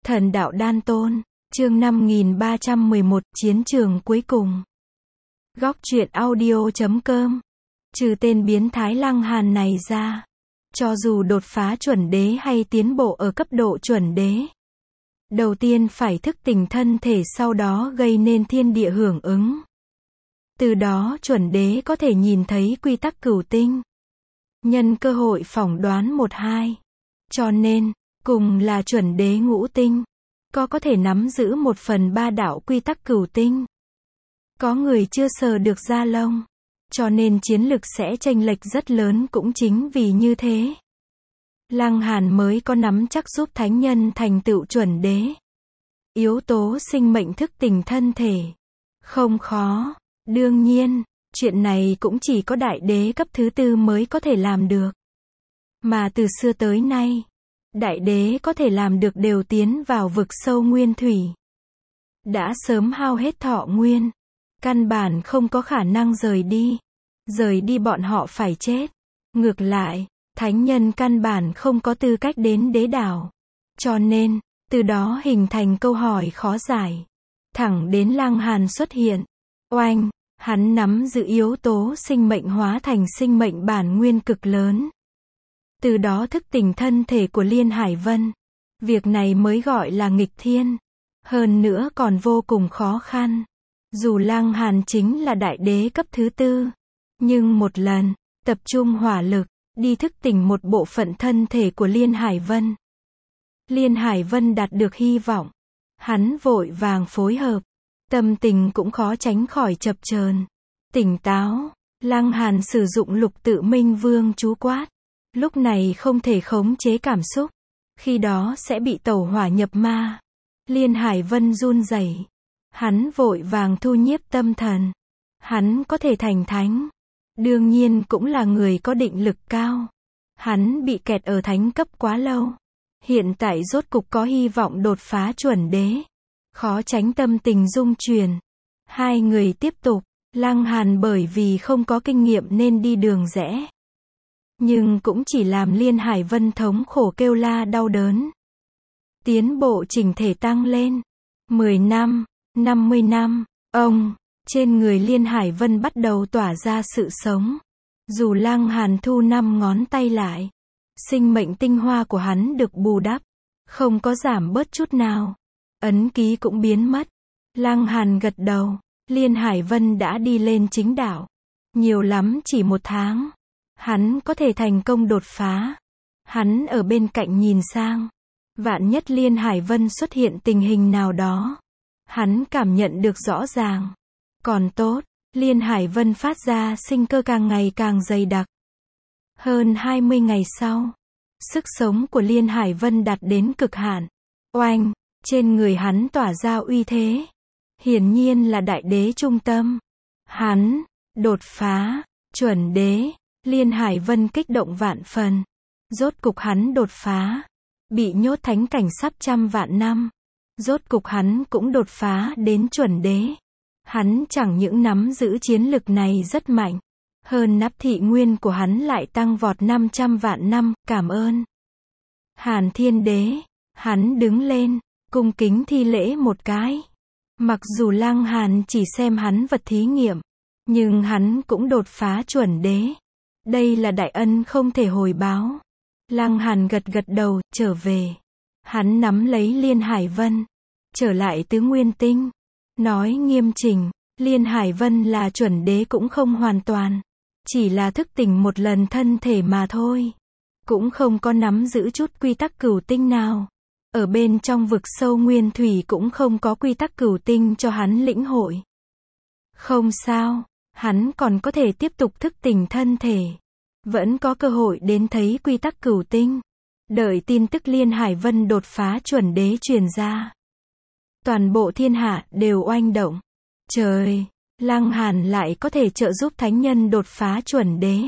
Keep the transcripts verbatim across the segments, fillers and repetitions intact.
Thần đạo đan tôn, chương năm nghìn ba trăm mười một, chiến trường cuối cùng. Góc truyện audio chấm com. Trừ tên biến thái Lăng Hàn này ra, cho dù đột phá chuẩn đế hay tiến bộ ở cấp độ chuẩn đế, đầu tiên phải thức tỉnh thân thể, sau đó gây nên thiên địa hưởng ứng. Từ đó chuẩn đế có thể nhìn thấy quy tắc cửu tinh, nhân cơ hội phỏng đoán một hai. Cho nên, cùng là chuẩn đế ngũ tinh, có có thể nắm giữ một phần ba đạo quy tắc cửu tinh. Có người chưa sờ được da lông, cho nên chiến lực sẽ chênh lệch rất lớn. Cũng chính vì như thế, Lăng Hàn mới có nắm chắc giúp thánh nhân thành tựu chuẩn đế. Yếu tố sinh mệnh thức tỉnh thân thể không khó, đương nhiên, chuyện này cũng chỉ có đại đế cấp thứ tư mới có thể làm được. Mà từ xưa tới nay, đại đế có thể làm được đều tiến vào vực sâu nguyên thủy, đã sớm hao hết thọ nguyên, căn bản không có khả năng rời đi. Rời đi bọn họ phải chết. Ngược lại, thánh nhân căn bản không có tư cách đến đế đảo. Cho nên, từ đó hình thành câu hỏi khó giải. Thẳng đến Lăng Hàn xuất hiện, oanh, hắn nắm giữ yếu tố sinh mệnh hóa thành sinh mệnh bản nguyên cực lớn. Từ đó thức tỉnh thân thể của Liên Hải Vân. Việc này mới gọi là nghịch thiên. Hơn nữa còn vô cùng khó khăn. Dù Lăng Hàn chính là đại đế cấp thứ tư, nhưng một lần, tập trung hỏa lực, đi thức tỉnh một bộ phận thân thể của Liên Hải Vân. Liên Hải Vân đạt được hy vọng. Hắn vội vàng phối hợp. Tâm tình cũng khó tránh khỏi chập chờn. Tỉnh táo, Lăng Hàn sử dụng Lục Tự Minh Vương chú quát. Lúc này không thể khống chế cảm xúc, khi đó sẽ bị tẩu hỏa nhập ma. Liên Hải Vân run rẩy. Hắn vội vàng thu nhiếp tâm thần. Hắn có thể thành thánh, đương nhiên cũng là người có định lực cao. Hắn bị kẹt ở thánh cấp quá lâu, hiện tại rốt cục có hy vọng đột phá chuẩn đế. Khó tránh tâm tình rung chuyển. Hai người tiếp tục. Lăng Hàn bởi vì không có kinh nghiệm nên đi đường rẽ, nhưng cũng chỉ làm Liên Hải Vân thống khổ kêu la đau đớn. Tiến bộ chỉnh thể tăng lên. mười năm, năm mươi năm, ông, trên người Liên Hải Vân bắt đầu tỏa ra sự sống. Dù Lăng Hàn thu năm ngón tay lại, sinh mệnh tinh hoa của hắn được bù đắp, không có giảm bớt chút nào. Ấn ký cũng biến mất. Lăng Hàn gật đầu. Liên Hải Vân đã đi lên chính đạo. Nhiều lắm chỉ một tháng, hắn có thể thành công đột phá. Hắn ở bên cạnh nhìn sang. Vạn nhất Liên Hải Vân xuất hiện tình hình nào đó, hắn cảm nhận được rõ ràng. Còn tốt, Liên Hải Vân phát ra sinh cơ càng ngày càng dày đặc. Hơn hai mươi ngày sau, sức sống của Liên Hải Vân đạt đến cực hạn. Oanh, trên người hắn tỏa ra uy thế. Hiển nhiên là đại đế trung tâm. Hắn đột phá chuẩn đế. Liên Hải Vân kích động vạn phần. Rốt cục hắn đột phá. Bị nhốt thánh cảnh sắp trăm vạn năm, rốt cục hắn cũng đột phá đến chuẩn đế. Hắn chẳng những nắm giữ chiến lực này rất mạnh, hơn nắp thị nguyên của hắn lại tăng vọt năm trăm vạn năm. Cảm ơn Hàn Thiên Đế. Hắn đứng lên, cung kính thi lễ một cái. Mặc dù Lăng Hàn chỉ xem hắn vật thí nghiệm, nhưng hắn cũng đột phá chuẩn đế. Đây là đại ân không thể hồi báo. Lăng Hàn gật gật đầu, trở về. Hắn nắm lấy Liên Hải Vân, trở lại Tứ Nguyên Tinh. Nói nghiêm chỉnh, Liên Hải Vân là chuẩn đế cũng không hoàn toàn. Chỉ là thức tỉnh một lần thân thể mà thôi. Cũng không có nắm giữ chút quy tắc cửu tinh nào. Ở bên trong vực sâu nguyên thủy cũng không có quy tắc cửu tinh cho hắn lĩnh hội. Không sao, hắn còn có thể tiếp tục thức tỉnh thân thể. Vẫn có cơ hội đến thấy quy tắc cửu tinh. Đợi tin tức Liên Hải Vân đột phá chuẩn đế truyền ra, toàn bộ thiên hạ đều oanh động. Trời, Lăng Hàn lại có thể trợ giúp thánh nhân đột phá chuẩn đế.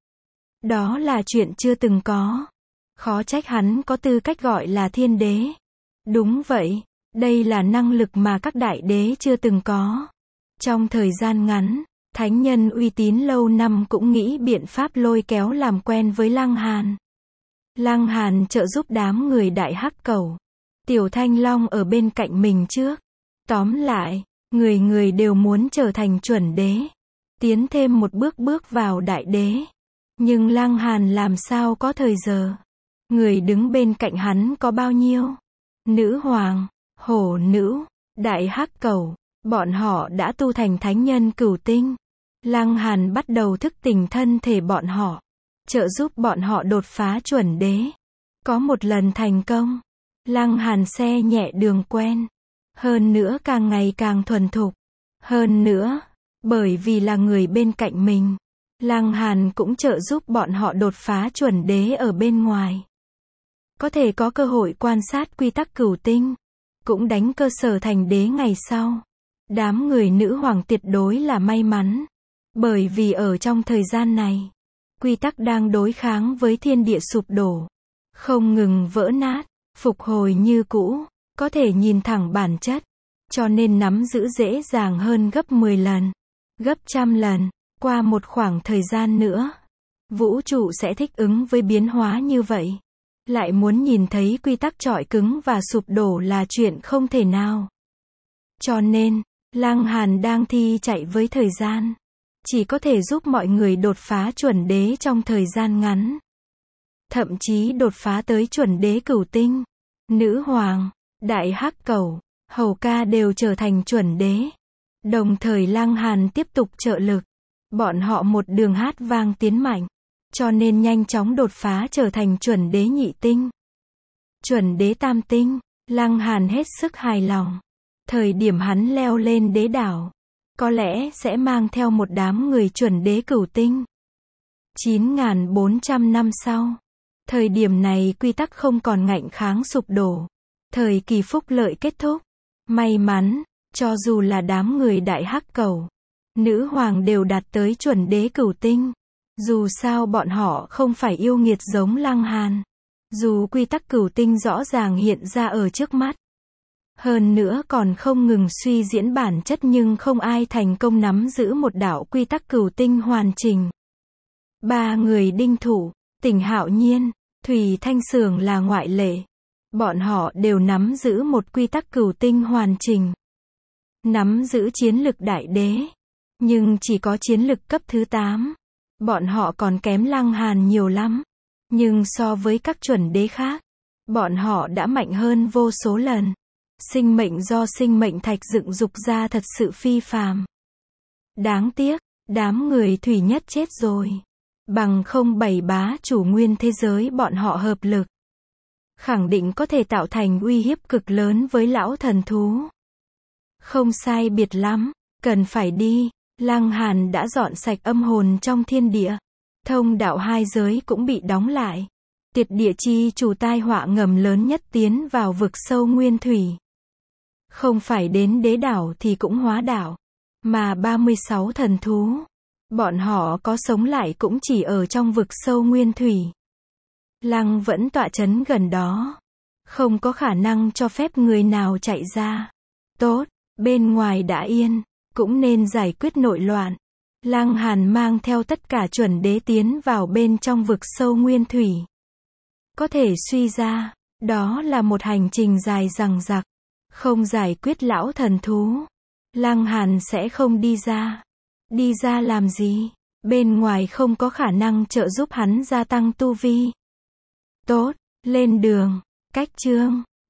Đó là chuyện chưa từng có. Khó trách hắn có tư cách gọi là thiên đế. Đúng vậy, đây là năng lực mà các đại đế chưa từng có. Trong thời gian ngắn, thánh nhân uy tín lâu năm cũng nghĩ biện pháp lôi kéo làm quen với Lăng Hàn. Lăng Hàn trợ giúp đám người Đại Hắc Cẩu. Tiểu Thanh Long ở bên cạnh mình trước. Tóm lại, người người đều muốn trở thành chuẩn đế. Tiến thêm một bước bước vào đại đế. Nhưng Lăng Hàn làm sao có thời giờ. Người đứng bên cạnh hắn có bao nhiêu? Nữ hoàng, hổ nữ, đại hắc cẩu. Bọn họ đã tu thành thánh nhân cửu tinh. Lăng Hàn bắt đầu thức tỉnh thân thể bọn họ. Trợ giúp bọn họ đột phá chuẩn đế. Có một lần thành công. Lăng Hàn xe nhẹ đường quen. Hơn nữa càng ngày càng thuần thục. Hơn nữa, bởi vì là người bên cạnh mình. Lăng Hàn cũng trợ giúp bọn họ đột phá chuẩn đế ở bên ngoài. Có thể có cơ hội quan sát quy tắc cửu tinh. Cũng đánh cơ sở thành đế ngày sau. Đám người nữ hoàng tuyệt đối là may mắn. Bởi vì ở trong thời gian này, quy tắc đang đối kháng với thiên địa sụp đổ. Không ngừng vỡ nát, phục hồi như cũ, có thể nhìn thẳng bản chất. Cho nên nắm giữ dễ dàng hơn gấp mười lần, gấp trăm lần. Qua một khoảng thời gian nữa, vũ trụ sẽ thích ứng với biến hóa như vậy. Lại muốn nhìn thấy quy tắc trọi cứng và sụp đổ là chuyện không thể nào. Cho nên, Lăng Hàn đang thi chạy với thời gian. Chỉ có thể giúp mọi người đột phá chuẩn đế trong thời gian ngắn. Thậm chí đột phá tới chuẩn đế cửu tinh. Nữ hoàng, đại hắc cẩu, hầu ca đều trở thành chuẩn đế. Đồng thời Lăng Hàn tiếp tục trợ lực. Bọn họ một đường hát vang tiến mạnh. Cho nên nhanh chóng đột phá trở thành chuẩn đế nhị tinh. Chuẩn đế tam tinh. Lăng Hàn hết sức hài lòng. Thời điểm hắn leo lên đế đảo, có lẽ sẽ mang theo một đám người chuẩn đế cửu tinh. chín nghìn bốn trăm năm sau, thời điểm này quy tắc không còn ngạnh kháng sụp đổ. Thời kỳ phúc lợi kết thúc. May mắn, cho dù là đám người đại hắc cẩu, nữ hoàng đều đạt tới chuẩn đế cửu tinh. Dù sao bọn họ không phải yêu nghiệt giống Lăng Hàn. Dù quy tắc cửu tinh rõ ràng hiện ra ở trước mắt. Hơn nữa còn không ngừng suy diễn bản chất nhưng không ai thành công nắm giữ một đạo quy tắc cửu tinh hoàn chỉnh. Ba người đinh thủ, Tỉnh Hạo Nhiên, Thủy Thanh Sưởng là ngoại lệ. Bọn họ đều nắm giữ một quy tắc cửu tinh hoàn chỉnh. Nắm giữ chiến lực đại đế. Nhưng chỉ có chiến lực cấp thứ tám. Bọn họ còn kém Lăng Hàn nhiều lắm. Nhưng so với các chuẩn đế khác, bọn họ đã mạnh hơn vô số lần. Sinh mệnh do sinh mệnh thạch dựng dục ra thật sự phi phàm. Đáng tiếc, đám người thủy nhất chết rồi. Bằng không bảy bá chủ nguyên thế giới bọn họ hợp lực. Khẳng định có thể tạo thành uy hiếp cực lớn với lão thần thú. Không sai biệt lắm, cần phải đi. Lăng Hàn đã dọn sạch âm hồn trong thiên địa. Thông đạo hai giới cũng bị đóng lại. Tiệt địa chi chủ tai họa ngầm lớn nhất tiến vào vực sâu nguyên thủy. Không phải đến đế đảo thì cũng hóa đảo. Mà ba mươi sáu thần thú. Bọn họ có sống lại cũng chỉ ở trong vực sâu nguyên thủy. Lăng vẫn tọa chấn gần đó. Không có khả năng cho phép người nào chạy ra. Tốt, bên ngoài đã yên. Cũng nên giải quyết nội loạn. Lăng Hàn mang theo tất cả chuẩn đế tiến vào bên trong vực sâu nguyên thủy. Có thể suy ra, đó là một hành trình dài dằng dặc. Không giải quyết lão thần thú, Lăng Hàn sẽ không đi ra. Đi ra làm gì? Bên ngoài không có khả năng trợ giúp hắn gia tăng tu vi. Tốt, lên đường, cách chương.